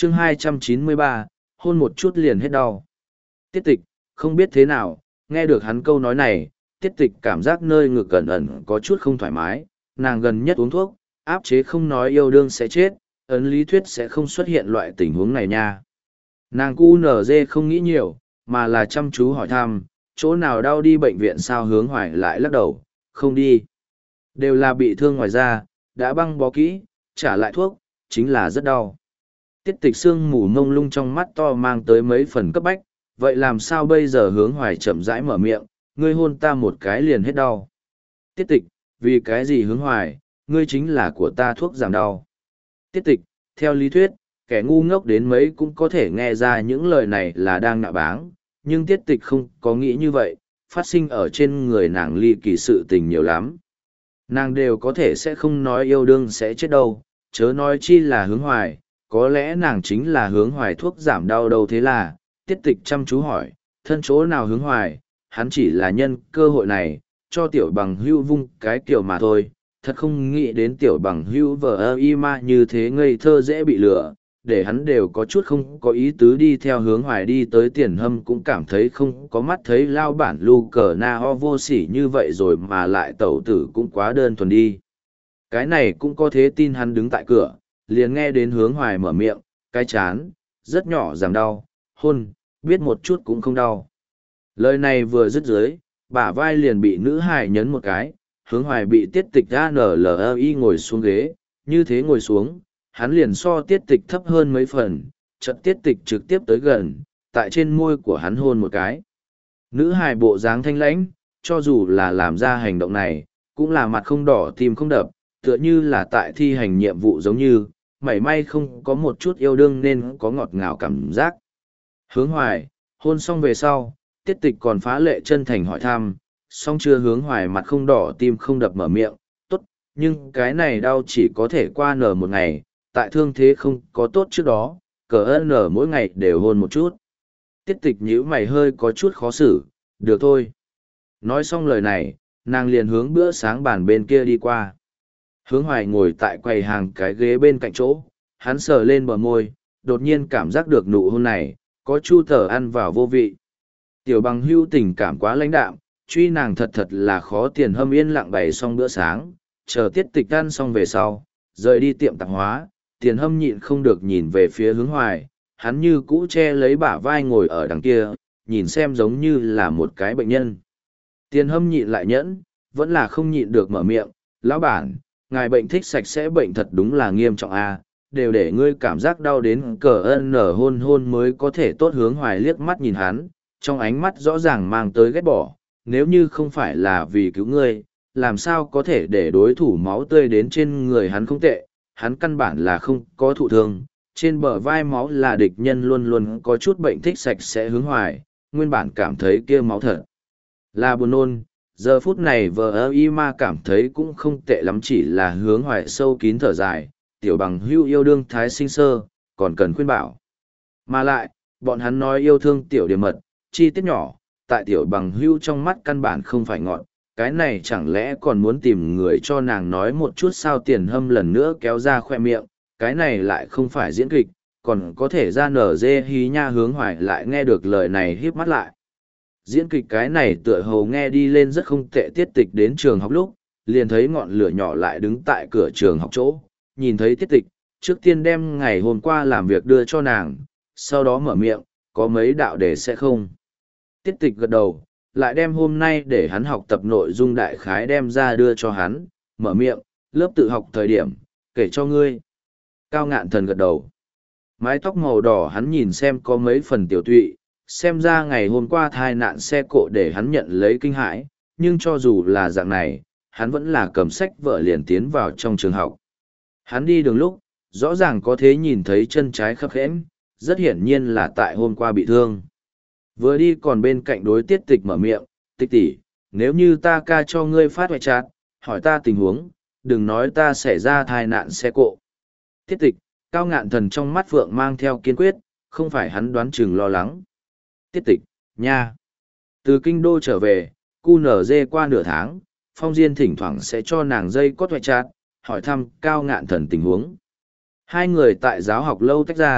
chương 293, hôn một chút liền hết đau. Tiết tịch, không biết thế nào, nghe được hắn câu nói này, tiết tịch cảm giác nơi ngực ẩn ẩn có chút không thoải mái, nàng gần nhất uống thuốc, áp chế không nói yêu đương sẽ chết, ấn lý thuyết sẽ không xuất hiện loại tình huống này nha. Nàng QNZ không nghĩ nhiều, mà là chăm chú hỏi thăm, chỗ nào đau đi bệnh viện sao Hướng Hoài lại lắc đầu, không đi. Đều là bị thương ngoài da, đã băng bó kỹ, trả lại thuốc, chính là rất đau. Tiết tịch sương mù mông lung trong mắt to mang tới mấy phần cấp bách, vậy làm sao bây giờ Hướng Hoài chậm rãi mở miệng, ngươi hôn ta một cái liền hết đau. Tiết tịch, vì cái gì Hướng Hoài, ngươi chính là của ta thuốc giảm đau. Tiết tịch, theo lý thuyết, kẻ ngu ngốc đến mấy cũng có thể nghe ra những lời này là đang nạ báng, nhưng tiết tịch không có nghĩ như vậy, phát sinh ở trên người nàng ly kỳ sự tình nhiều lắm. Nàng đều có thể sẽ không nói yêu đương sẽ chết đâu, chớ nói chi là Hướng Hoài, có lẽ nàng chính là Hướng Hoài thuốc giảm đau đâu. Thế là, tiết tịch chăm chú hỏi, thân chỗ nào Hướng Hoài, hắn chỉ là nhân cơ hội này, cho tiểu bằng hưu vung cái kiểu mà thôi, thật không nghĩ đến tiểu bằng hưu vờ ơ y ma như thế ngây thơ dễ bị lừa, để hắn đều có chút không có ý tứ đi theo Hướng Hoài đi tới Tiền Hâm cũng cảm thấy không có mắt thấy lao bản lu cờ na ho vô sỉ như vậy rồi mà lại tẩu tử cũng quá đơn thuần đi. Cái này cũng có thế tin hắn đứng tại cửa, liền nghe đến Hướng Hoài mở miệng, cái chán, rất nhỏ giảm đau, hôn, biết một chút cũng không đau. Lời này vừa dứt dưới, bả vai liền bị nữ hài nhấn một cái, Hướng Hoài bị tiết tịch ANLI ngồi xuống ghế, như thế ngồi xuống, hắn liền so tiết tịch thấp hơn mấy phần, chợt tiết tịch trực tiếp tới gần, tại trên môi của hắn hôn một cái. Nữ hài bộ dáng thanh lãnh, cho dù là làm ra hành động này, cũng là mặt không đỏ tim không đập, tựa như là tại thi hành nhiệm vụ giống như, mảy may không có một chút yêu đương nên có ngọt ngào cảm giác. Hướng Hoài, hôn xong về sau, tiết tịch còn phá lệ chân thành hỏi thăm, song chưa Hướng Hoài mặt không đỏ tim không đập mở miệng, tốt, nhưng cái này đau chỉ có thể qua nở một ngày, tại thương thế không có tốt trước đó, cờ nở mỗi ngày đều hôn một chút. Tiết tịch nhíu mày hơi có chút khó xử, được thôi. Nói xong lời này, nàng liền hướng bữa sáng bàn bên kia đi qua. Hướng Hoài ngồi tại quầy hàng cái ghế bên cạnh chỗ, hắn sờ lên bờ môi, đột nhiên cảm giác được nụ hôn này, có chu tờ ăn vào vô vị. Tiểu bằng hưu tình cảm quá lãnh đạm, truy nàng thật thật là khó. Tiền Hâm yên lặng bày xong bữa sáng, chờ tiết tịch ăn xong về sau, rời đi tiệm tạp hóa, Tiền Hâm nhịn không được nhìn về phía Hướng Hoài, hắn như cũ che lấy bả vai ngồi ở đằng kia, nhìn xem giống như là một cái bệnh nhân. Tiền Hâm nhịn lại nhẫn, vẫn là không nhịn được mở miệng, lão bản, ngài bệnh thích sạch sẽ bệnh thật đúng là nghiêm trọng a, đều để ngươi cảm giác đau đến cờ ân nở hôn hôn mới có thể tốt. Hướng Hoài liếc mắt nhìn hắn, trong ánh mắt rõ ràng mang tới ghét bỏ, nếu như không phải là vì cứu ngươi, làm sao có thể để đối thủ máu tươi đến trên người hắn không tệ, hắn căn bản là không có thụ thương, trên bờ vai máu là địch nhân luôn luôn có chút bệnh thích sạch sẽ. Hướng Hoài, nguyên bản cảm thấy kia máu thật là buồn nôn, giờ phút này vờ ơ y ma cảm thấy cũng không tệ lắm, chỉ là Hướng Hoài sâu kín thở dài, tiểu bằng hưu yêu đương thái sinh sơ, còn cần khuyên bảo. Mà lại, bọn hắn nói yêu thương tiểu điểm mật, chi tiết nhỏ, tại tiểu bằng hưu trong mắt căn bản không phải ngọn, cái này chẳng lẽ còn muốn tìm người cho nàng nói một chút sao? Tiền Hâm lần nữa kéo ra khoe miệng, cái này lại không phải diễn kịch, còn có thể ra nở dê hí nha. Hướng Hoài lại nghe được lời này híp mắt lại. Diễn kịch cái này tựa hồ nghe đi lên rất không tệ. Tiết tịch đến trường học lúc, liền thấy ngọn lửa nhỏ lại đứng tại cửa trường học chỗ, nhìn thấy tiết tịch, trước tiên đem ngày hôm qua làm việc đưa cho nàng, sau đó mở miệng, có mấy đạo đề sẽ không? Tiết tịch gật đầu, lại đem hôm nay để hắn học tập nội dung đại khái đem ra đưa cho hắn, mở miệng, lớp tự học thời điểm, kể cho ngươi. Cao Ngạn Thần gật đầu. Mái tóc màu đỏ hắn nhìn xem có mấy phần tiểu tụy, xem ra ngày hôm qua thai nạn xe cộ để hắn nhận lấy kinh hãi, nhưng cho dù là dạng này, hắn vẫn là cầm sách vở liền tiến vào trong trường học. Hắn đi đường lúc, rõ ràng có thể nhìn thấy chân trái khập khẽm, rất hiển nhiên là tại hôm qua bị thương. Vừa đi còn bên cạnh đối tiết tịch mở miệng, tịch tỷ, nếu như ta ca cho ngươi phát hoại chát, hỏi ta tình huống, đừng nói ta xảy ra thai nạn xe cộ. Tiết tịch, Cao Ngạn Thần trong mắt Phượng mang theo kiên quyết, không phải hắn đoán chừng lo lắng. Tiết tịch, nha. Từ kinh đô trở về, cu nở dê qua nửa tháng, Phong Diên thỉnh thoảng sẽ cho nàng dây cót hoại chát, hỏi thăm Cao Ngạn Thần tình huống. Hai người tại giáo học lâu tách ra,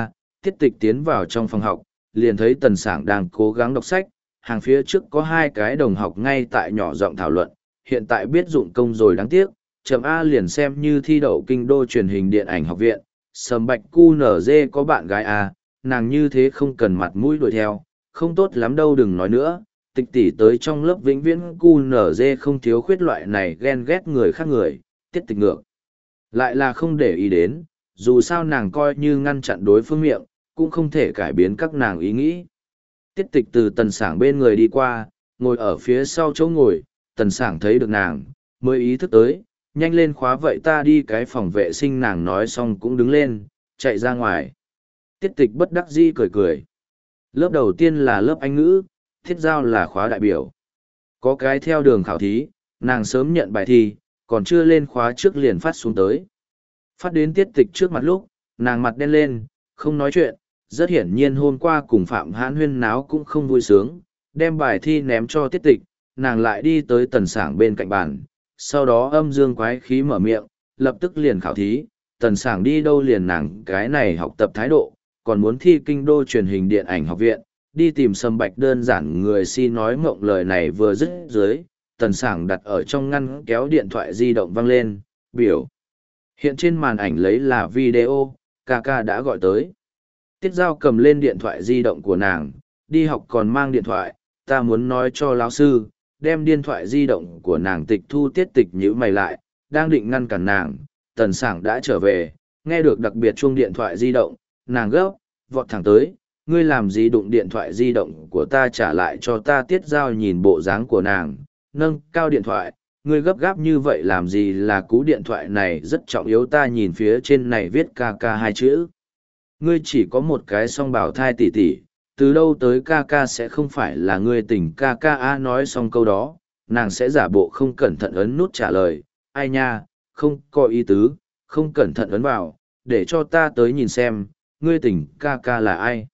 Tiết Tịch tiến vào trong phòng học, liền thấy Tần Sảng đang cố gắng đọc sách, hàng phía trước có hai cái đồng học ngay tại nhỏ giọng thảo luận, hiện tại biết dụng công rồi đáng tiếc, chấm A liền xem như thi đậu kinh đô truyền hình điện ảnh học viện, Sầm Bạch QNZ có bạn gái A, nàng như thế không cần mặt mũi đuổi theo, không tốt lắm đâu đừng nói nữa, Tịch tỷ tới trong lớp vĩnh viễn QNZ không thiếu khuyết loại này ghen ghét người khác người, Tiết Tịch ngược. Lại là không để ý đến, dù sao nàng coi như ngăn chặn đối phương miệng, cũng không thể cải biến các nàng ý nghĩ. Tiết Tịch từ Tần Sảng bên người đi qua, ngồi ở phía sau chỗ ngồi, Tần Sảng thấy được nàng, mới ý thức tới, nhanh lên khóa vậy ta đi cái phòng vệ sinh, nàng nói xong cũng đứng lên, chạy ra ngoài. Tiết Tịch bất đắc dĩ cười cười. Lớp đầu tiên là lớp Anh ngữ, Thiết Giao là khóa đại biểu. Có cái theo đường khảo thí, nàng sớm nhận bài thi, còn chưa lên khóa trước liền phát xuống tới. Phát đến Tiết Tịch trước mặt lúc, nàng mặt đen lên, không nói chuyện, rất hiển nhiên hôm qua cùng Phạm Hãn huyên náo cũng không vui sướng, đem bài thi ném cho Tiết Tịch, nàng lại đi tới Tần Sảng bên cạnh bàn, sau đó âm dương quái khí mở miệng, lập tức liền khảo thí, Tần Sảng đi đâu liền nàng cái này học tập thái độ, còn muốn thi kinh đô truyền hình điện ảnh học viện, đi tìm Sâm Bạch đơn giản người si nói mộng lời này vừa dứt dưới, Tần Sảng đặt ở trong ngăn kéo điện thoại di động vang lên, biểu. Hiện trên màn ảnh lấy là video, ca ca đã gọi tới. Tiết Giao cầm lên điện thoại di động của nàng, đi học còn mang điện thoại, ta muốn nói cho lão sư, đem điện thoại di động của nàng tịch thu. Tiết Tịch nhíu mày lại, đang định ngăn cản nàng, Tần Sảng đã trở về, nghe được đặc biệt chuông điện thoại di động, nàng gấp, vọt thẳng tới, ngươi làm gì đụng điện thoại di động của ta trả lại cho ta. Tiết Giao nhìn bộ dáng của nàng, nâng cao điện thoại, ngươi gấp gáp như vậy làm gì, là cú điện thoại này rất trọng yếu, ta nhìn phía trên này viết ca ca hai chữ. Ngươi chỉ có một cái song bảo thai tỷ tỷ, từ đâu tới ca ca sẽ không phải là ngươi tình ca ca a. Nói xong câu đó, nàng sẽ giả bộ không cẩn thận ấn nút trả lời, ai nha, không có ý tứ, không cẩn thận ấn vào, để cho ta tới nhìn xem, ngươi tình ca ca là ai.